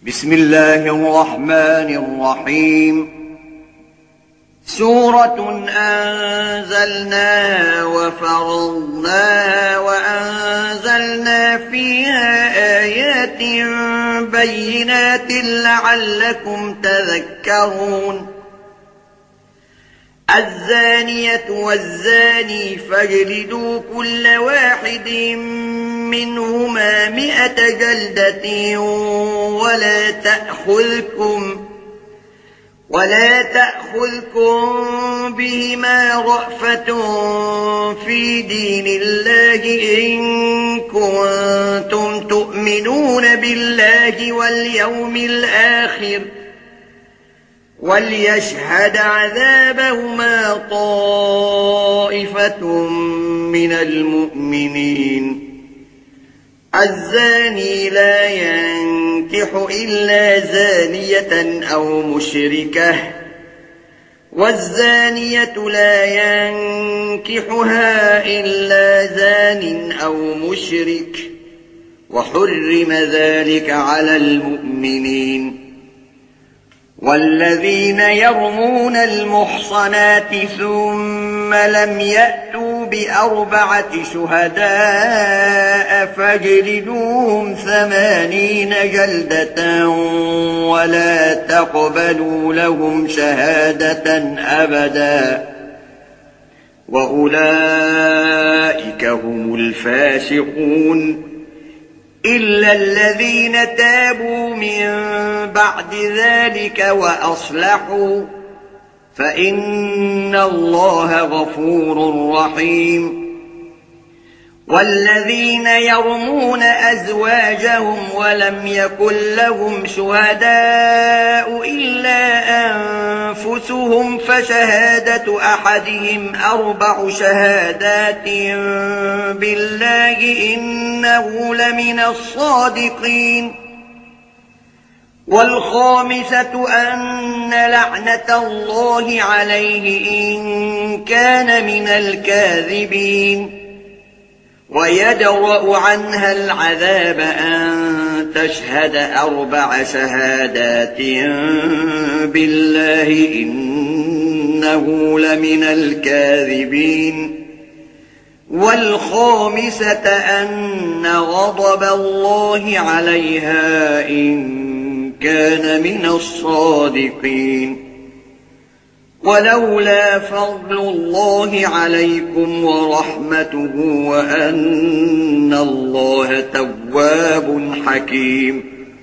بسم الله الرحمن الرحيم. سورة أنزلناها وفرضناها وأنزلنا فيها آيات بينات لعلكم تذكرون. الزانية والزاني فاجلدوا كل واحد منهما 100 جلدة ولا تأخذكم بهما رأفة في دين الله إن كنتم تؤمنون بالله واليوم الآخر، وليشهد عذابهما طائفة من المؤمنين. الزاني لا ينكح إلا زانية أو مشركة، والزانية لا ينكحها إلا زان أو مشرك، وحرم ذلك على المؤمنين. والذين يرمون المحصنات ثم لم يأتوا ب4 شهداء فاجلدوهم 80 جلدة ولا تقبلوا لهم شهادة أبدا، وأولئك هم الفاسقون، إلا الذين تابوا من بعد ذلك وأصلحوا فإن الله غفور رحيم. والذين يرمون أزواجهم ولم يكن لهم شهداء إلا أنفسهم فشهادة أحدهم 4 شهادات بالله إنه لمن الصادقين. والخامسة أن لعنة الله عليه إن كان من الكاذبين. ويدرأ عنها العذاب أن تشهد 4 شهادات بالله إنه لمن الكاذبين. والخامسة أن غضب الله عليها إن كان من الصادقين. ولولا فضل الله عليكم ورحمته وأن الله تواب حكيم.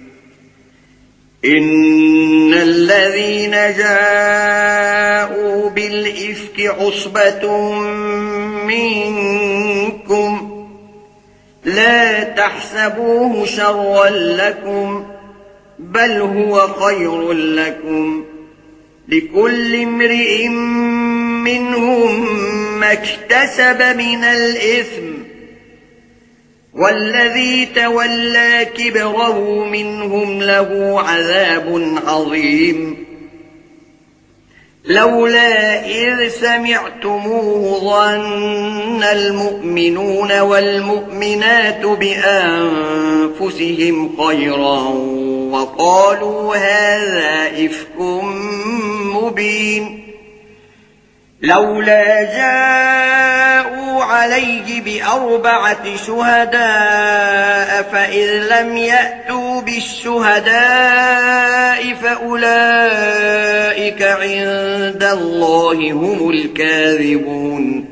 إن الذين جاءوا بالإفك عصبة منكم لا تحسبوه شرا لكم بل هو خير لكم، لكل امرئ منهم ما اكتسب من الإثم، والذي تولى كبره منهم له عذاب عظيم. لولا إذ سمعتموه ظن المؤمنون والمؤمنات بأنفسهم خيرا وقالوا هذا إفك مبين. لولا جاءوا عليه ب4 شهداء فإذ لم يأتوا بالشهداء فأولئك عند الله هم الكاذبون.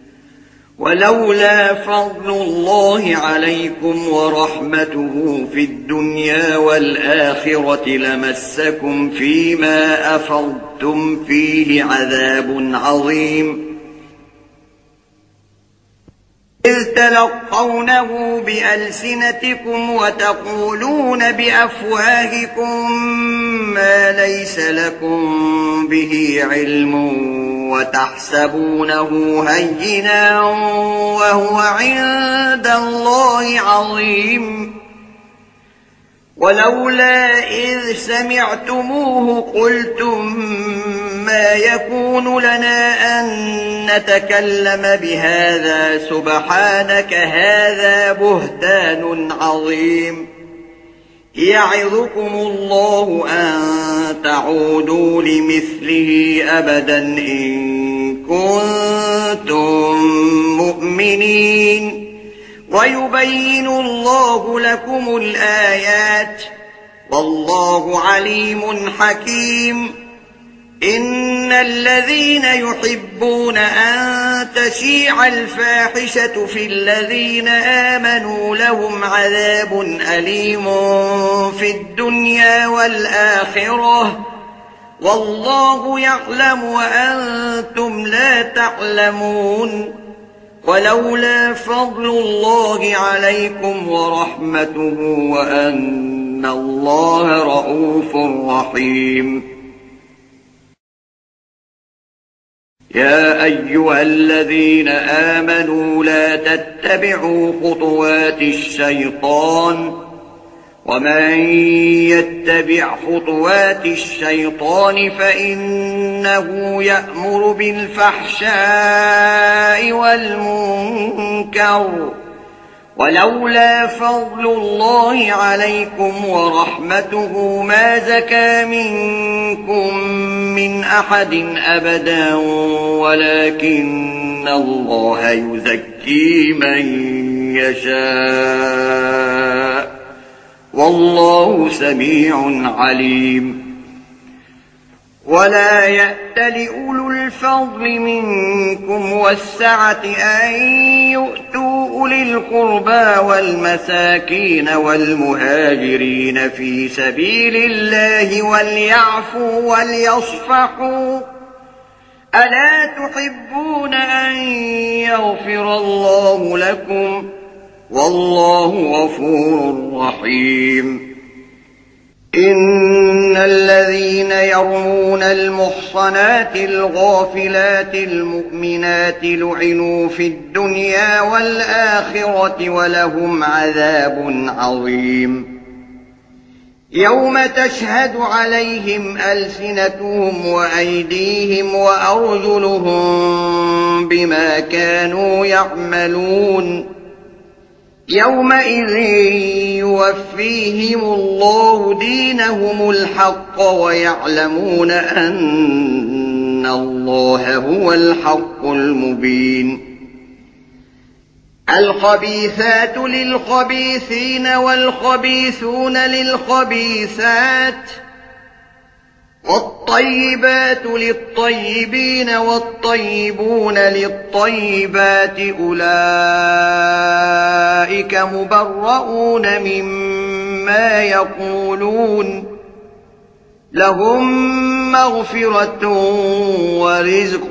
ولولا فضل الله عليكم ورحمته في الدنيا والآخرة لمسكم فيما أفضتم فيه عذاب عظيم. إذ تلقونه بألسنتكم وتقولون بأفواهكم ما ليس لكم به علم وتحسبونه هينا وهو عند الله عظيم. ولولا إذ سمعتموه قلتم ما يكون لنا أن نتكلم بهذا سبحانك هذا بهتان عظيم. يعظكم الله أن تعودوا لمثله أبدا إن كنتم مؤمنين ويبين الله لكم الآيات والله عليم حكيم إن الذين يحبون أن تشيع الفاحشة في الذين آمنوا لهم عذاب أليم في الدنيا والآخرة والله يعلم وأنتم لا تعلمون ولولا فضل الله عليكم ورحمته وأن الله رءوف رحيم يا أيها الذين آمنوا لا تتبعوا خطوات الشيطان ومن يتبع خطوات الشيطان فإنه يأمر بالفحشاء والمنكر ولولا فضل الله عليكم ورحمته ما زكى منكم من أحد أبدا ولكن الله يزكي من يشاء والله سميع عليم ولا يأتل أولو الفضل منكم والسعة أن يؤتوا أولي القربى والمساكين والمهاجرين في سبيل الله وليعفوا وليصفحوا ألا تحبون أن يغفر الله لكم والله غفور رحيم إن الذين يرمون المحصنات الغافلات المؤمنات لعنوا في الدنيا والآخرة ولهم عذاب عظيم يوم تشهد عليهم ألسنتهم وأيديهم وأرجلهم بما كانوا يعملون يومئذ يوفيهم الله دينهم الحق ويعلمون أن الله هو الحق المبين الخبيثات للخبيثين والخبيثون للخبيثات والطيبات للطيبين والطيبون للطيبات أولئك مبرؤون مما يقولون لهم مغفرة ورزق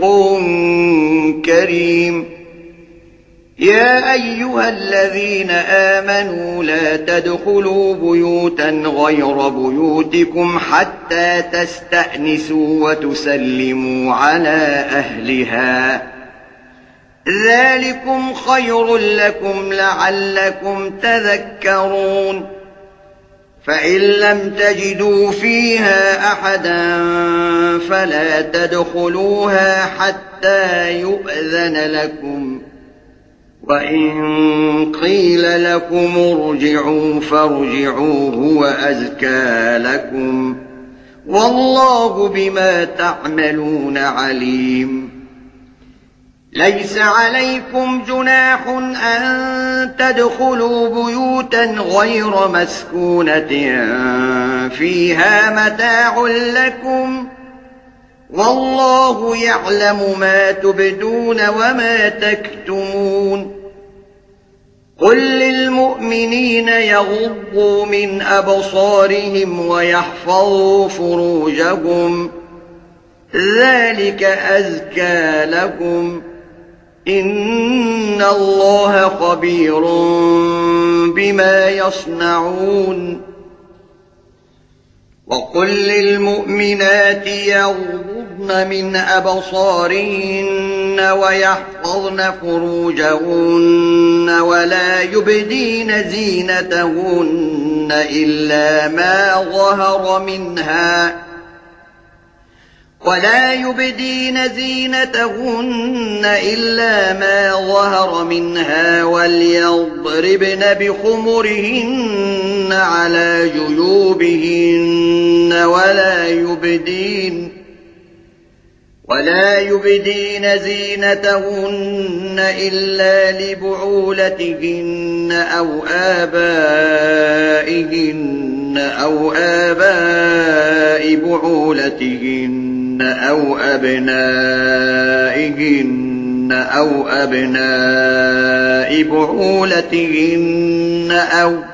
كريم يا أيها الذين آمنوا لا تدخلوا بيوتا غير بيوتكم حتى تستأنسوا وتسلموا على أهلها ذلكم خير لكم لعلكم تذكرون فإن لم تجدوا فيها أحدا فلا تدخلوها حتى يؤذن لكم وإن قيل لكم ارجعوا فارجعوا هو أزكى لكم والله بما تعملون عليم ليس عليكم جناح أن تدخلوا بيوتا غير مسكونة فيها متاع لكم والله يعلم ما تبدون وما تكتمون قل للمؤمنين يغضوا من أبصارهم ويحفظوا فروجهم ذلك أزكى لكم إن الله خبير بما يصنعون وقل للمؤمنات يغضضن من أبصارهن ويحفظن فروجهن ولا يبدين زينتهن إلا ما ظهر منها وليضربن بخمرهن على جيوبهن ولا يبدين زينتهن إلا لبعولتهن أو آباء بعولتهن أو أبنائهن أو أبناء بعولتهن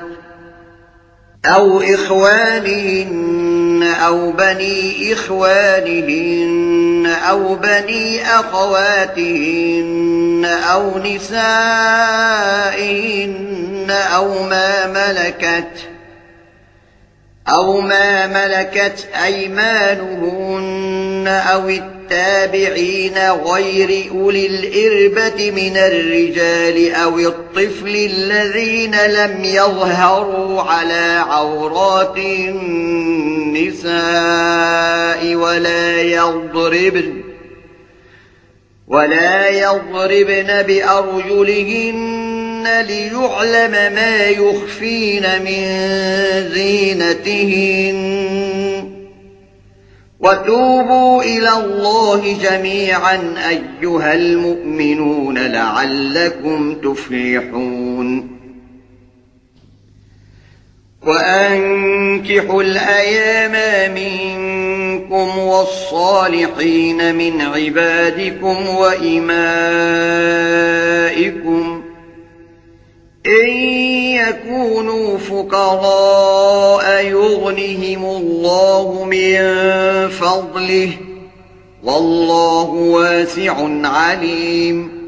أو إخوانهن أو بني إخوانهن أو بني أخواتهن أو نسائهن أو ما ملكت أيمانهن أو التابعين غير أولي الإربة من الرجال أو الطفل الذين لم يظهروا على عورات النساء ولا يضربن بأرجلهن ليعلم ما يخفين من زينتهن وتوبوا إلى الله جميعا أيها المؤمنون لعلكم تفلحون وأنكحوا الأيام منكم والصالحين من عبادكم وإمائكم إن يكونوا فقراء يغنهم الله من فضله والله واسع عليم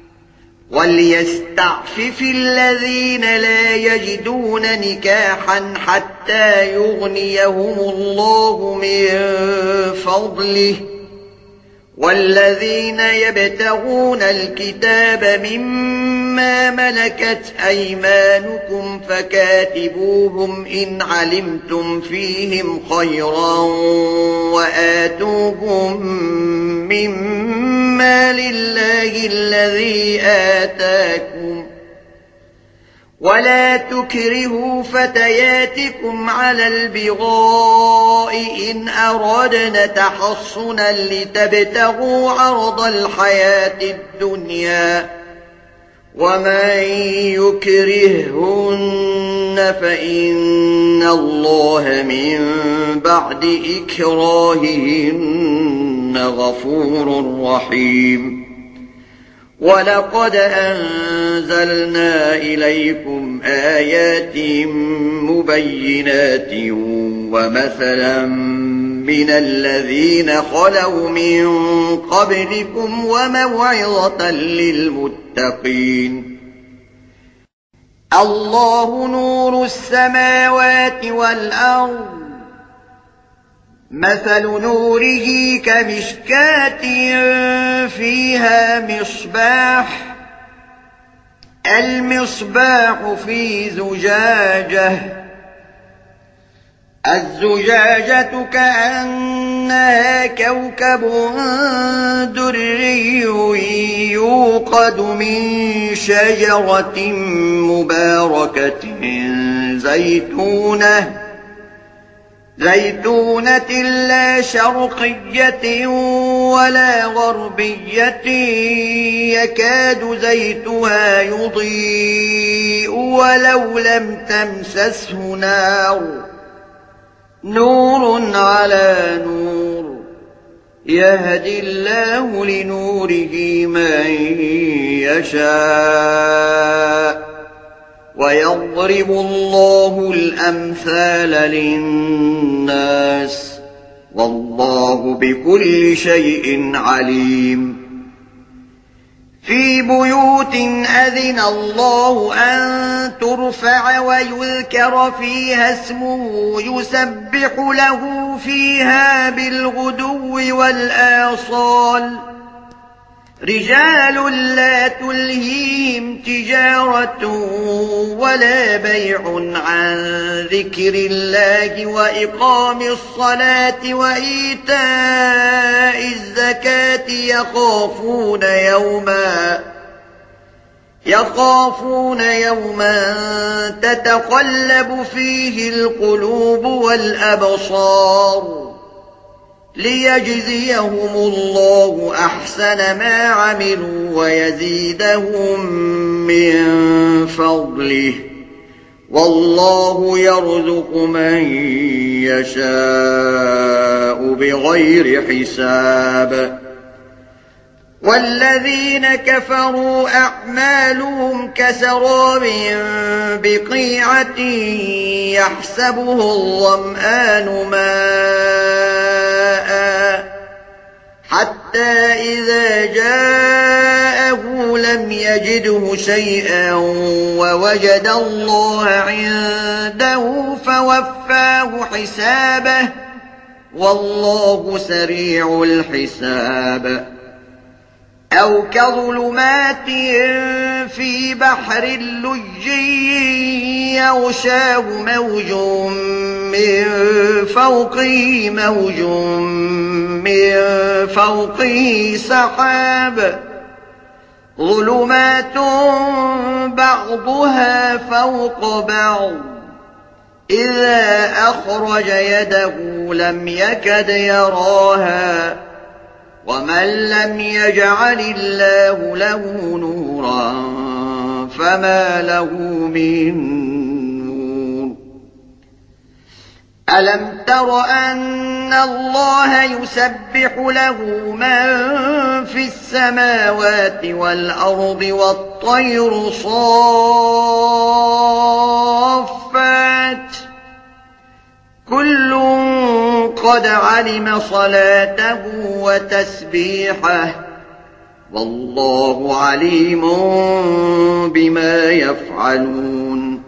وليستعفف الذين لا يجدون نكاحا حتى يغنيهم الله من فضله والذين يبتغون الكتاب مما ملكت أيمانكم فكاتبوهم إن علمتم فيهم خيرا وآتوهم مما لله الذي آتاكم ولا تكرهوا فتياتكم على البغاء إن أردن تحصنا لتبتغوا عرض الحياة الدنيا ومن يكرهن فإن الله من بعد إكراههن غفور رحيم ولقد أنزلنا إليكم آيات مبينات ومثلا من الذين خلوا من قبلكم وموعظة للمتقين الله نور السماوات والأرض مثل نوره كمشكاة فيها المصباح في الزجاجة كأنها كوكب دري يوقد من شجرة مباركة زيتونة لا شرقية ولا غربية يكاد زيتها يضيء ولو لم تمسسه نور على نور يهدي الله لنوره من يشاء ويضرب الله الأمثال للناس والله بكل شيء عليم في بيوت أذن الله أن ترفع ويذكر فيها اسمه يسبح له فيها بالغدو والآصال رجال لا تلهيهم تجارة ولا بيع عن ذكر الله وإقام الصلاة يخافون يوما تتقلب فيه القلوب والأبصار ليجزيهم الله أحسن ما عملوا ويزيدهم من فضله والله يرزق من يشاء بغير حساب والذين كفروا أعمالهم كسراب بقيعة يحسبه الظمآن ماء حتى إذا جاءه لم يجده شيئا ووجد الله عنده فوفاه حسابه والله سريع الحساب أو كظلمات في بحر لجي يغشاه موج من فوقه موج من فوقه سحاب ظلمات بعضها فوق بعض إذا أخرج يده لم يكد يراها ومن لم يجعل الله له نورا فما له من نور ألم تر أن الله يسبح له من في السماوات والأرض والطير صافات كل قد علم صلاته وتسبيحه والله عليم بما يفعلون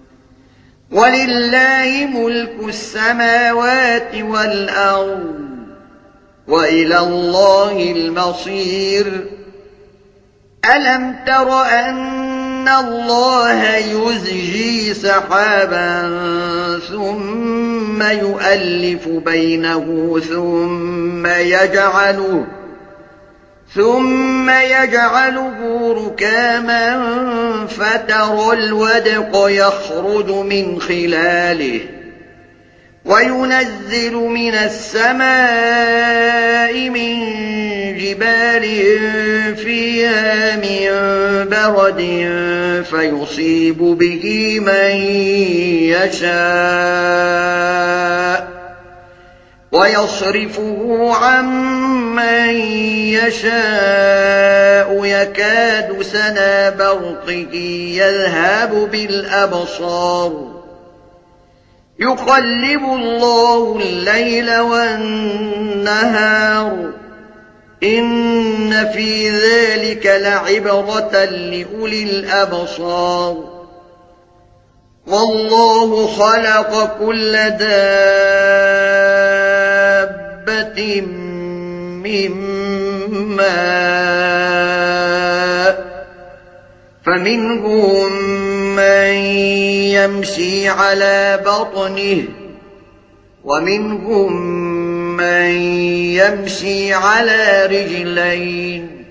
ولله ملك السماوات والأرض وإلى الله المصير ألم تر أن الله يزجي سحابا ثم يؤلف بينه ثم يجعله ركاما فترى الودق يخرج من خلاله وينزل من السماء من جبال فيها من برد فيصيب به من يشاء ويصرفه عمن يشاء يكاد سنا برقه يذهب بالأبصار يقلب الله الليل والنهار إن في ذلك لعبرة لأولي الأبصار والله خلق كل دابة من ماء فمنهم من يمشي على بطنه ومنهم من يمشي على رجلين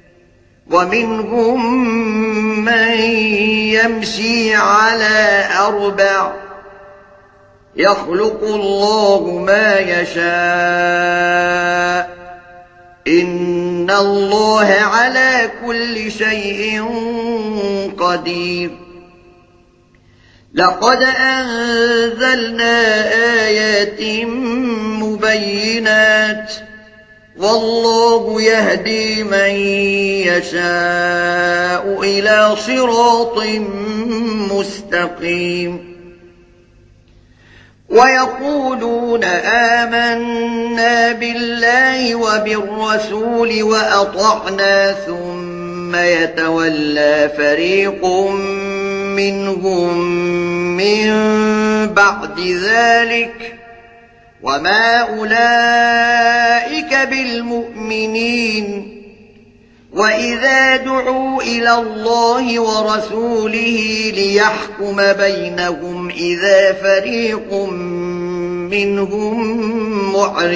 ومنهم من يمشي على أربع يخلق الله ما يشاء إن الله على كل شيء قدير لقد أنزلنا آيات مبينات والله يهدي من يشاء إلى صراط مستقيم ويقولون آمنا بالله وبالرسول وأطعنا ثم يتولى فريق منهم من بعد ذلك وما أولئك بالمؤمنين وإذا دعوا إلى الله ورسوله ليحكم بينهم إذا فريق منهم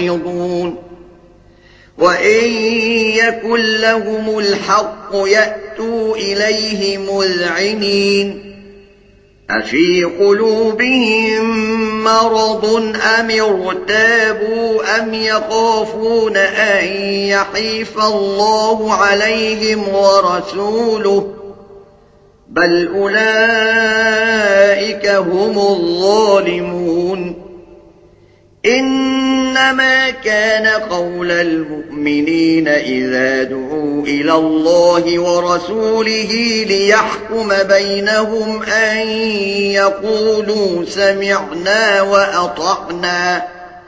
معرضون وإن يكن لهم الحق يأتوا يأتوا إليه مذعنين أفي قلوبهم مرض أم ارتابوا أم يخافون أن يحيف الله عليهم ورسوله بل أولئك هم الظالمون إنما كان قول المؤمنين إذا دعوا إلى الله ورسوله ليحكم بينهم أن يقولوا سمعنا وأطعنا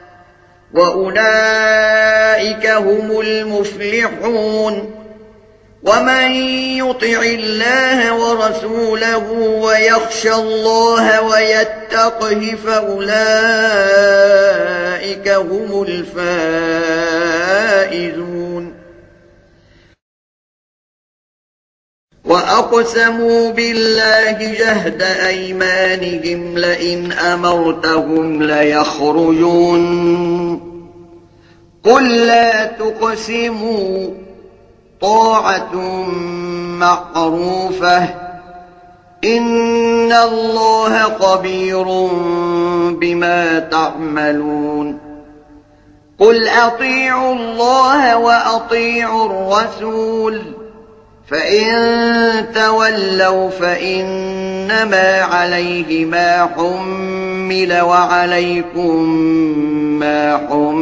وأولئك هم المفلحون ومن يطع الله ورسوله ويخشى الله ويتقه فأولئك هم الفائزون وأقسموا بالله جهد أيمانهم لئن أمرتهم ليخرجون قل لا تقسموا طاعة معروفة إن الله خبير بما تعملون قل أطيعوا الله وأطيعوا الرسول فإن تولوا فإنما عليه ما حمل وعليكم ما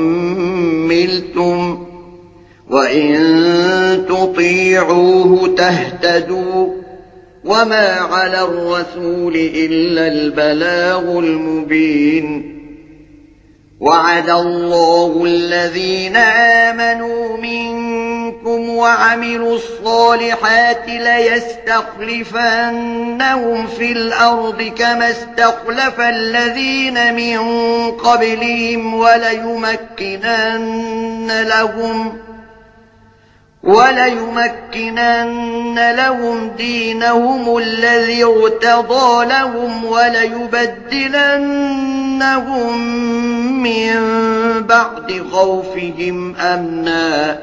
حملتم وإن تطيعوه تهتدوا وما على الرسول إلا البلاغ المبين وعد الله الذين آمنوا منكم وعملوا الصالحات ليستخلفنهم في الأرض كما استخلف الذين من قبلهم وليمكنن لهم دينهم الذي ارتضى لهم وليبدلنهم من بعد خوفهم أمنا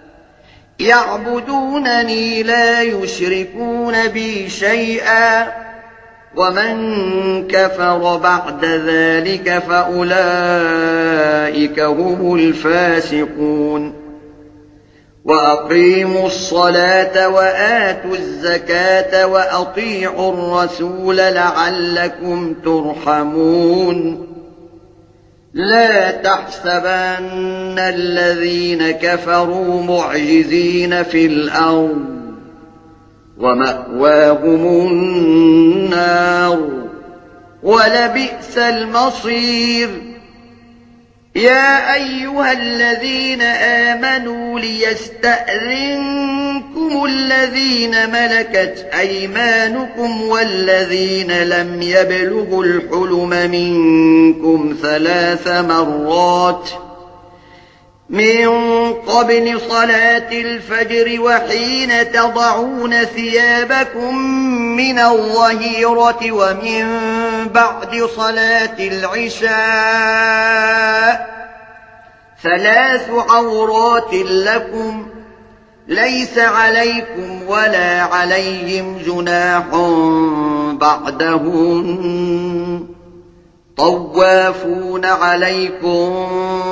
يعبدونني لا يشركون بي شيئا ومن كفر بعد ذلك فأولئك هم الفاسقون وأقيموا الصلاة وآتوا الزكاة وأطيعوا الرسول لعلكم ترحمون لا تحسبن الذين كفروا معجزين في الأرض ومأواهم النار ولبئس المصير يا أيها الذين آمنوا ليستأذنكم الذين ملكت أيمانكم والذين لم يبلغوا الحلم منكم 3 مرات من قبل صلاة الفجر وحين تضعون ثيابكم من الظهيرة ومن بعد صلاة العشاء 3 عورات لكم ليس عليكم ولا عليهم جناح بعدهن طوافون عليكم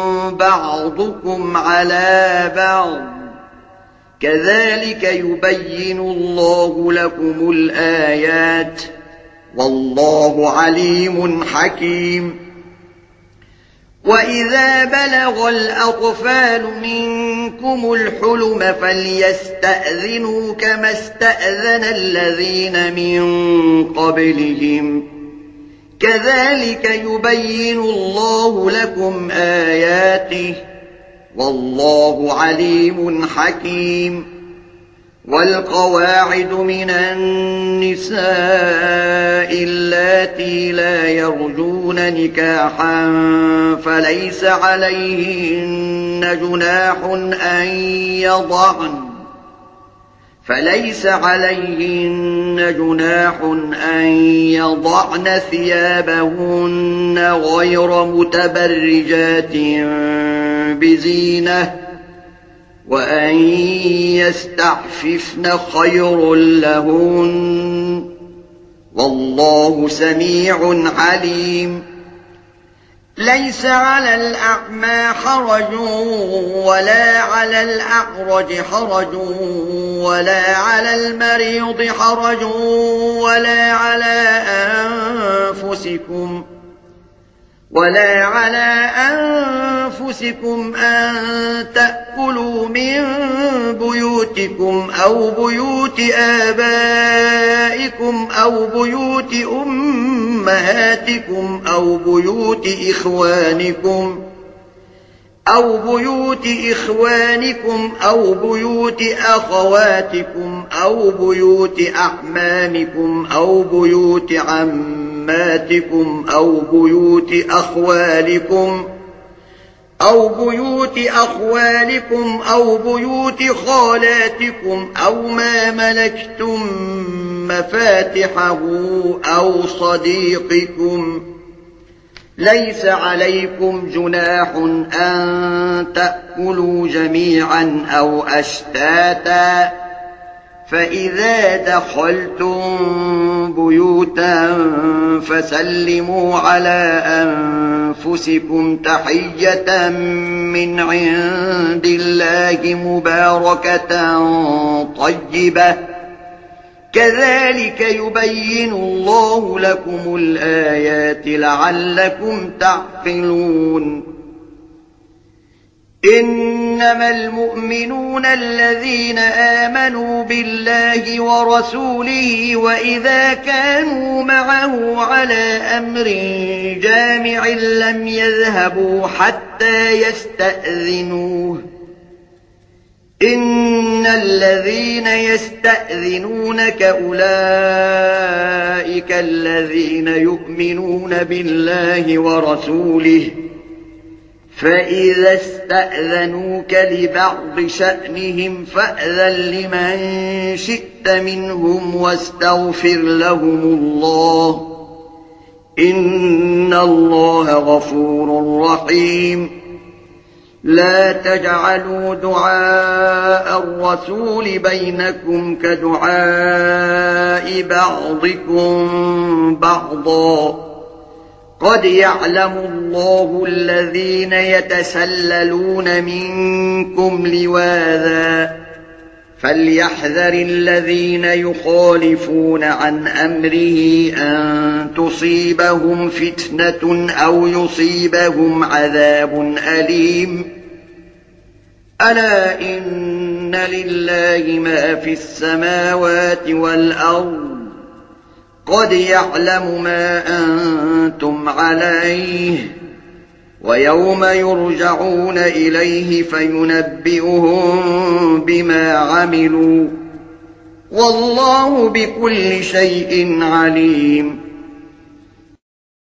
بعضكم على بعض كذلك يبين الله لكم الآيات والله عليم حكيم وإذا بلغ الأطفال منكم الحلم فليستأذنوا كما استأذن الذين من قبلهم كذلك يبين الله لكم آياته والله عليم حكيم والقواعد من النساء اللاتي لا يرجون نكاحا فليس عليهن جناح أن يضعن ثيابهن غير متبرجات بزينة وأن يستعففن خير لهن والله سميع عليم ليس على الأعمى حرج ولا على الأعرج حرج ولا على المريض حرج ولا على أنفسكم أن تأكلوا من بيوتكم أو بيوت آبائكم أو بيوت أمهاتكم أو بيوت إخوانكم أو بيوت أخواتكم أو بيوت أعمامكم أو بيوت عماتكم أو بيوت أخوالكم أو بيوت خالاتكم أو ما ملكتم مفاتحه أو صديقكم ليس عليكم جناح أن تأكلوا جميعا أو أشتاتا فإذا دخلتم بيوتا فسلموا على أنفسكم تحية من عند الله مباركة طيبة كذلك يبين الله لكم الآيات لعلكم تعقلون إنما المؤمنون الذين آمنوا بالله ورسوله وإذا كانوا معه على أمر جامع لم يذهبوا حتى يستأذنوه إن الذين يستأذنونك أولئك الذين يؤمنون بالله ورسوله فإذا استأذنوك لبعض شأنهم فأذن لمن شئت منهم واستغفر لهم الله إن الله غفور رحيم لا تجعلوا دعاء الرسول بينكم كدعاء بعضكم بعضا قد يعلم الله الذين يتسللون منكم لواذا فليحذر الذين يخالفون عن أمره أن تصيبهم فتنة أو يصيبهم عذاب أليم ألا إن لله ما في السماوات والأرض قد يعلم ما أنتم عليه ويوم يرجعون إليه فينبئهم بما عملوا والله بكل شيء عليم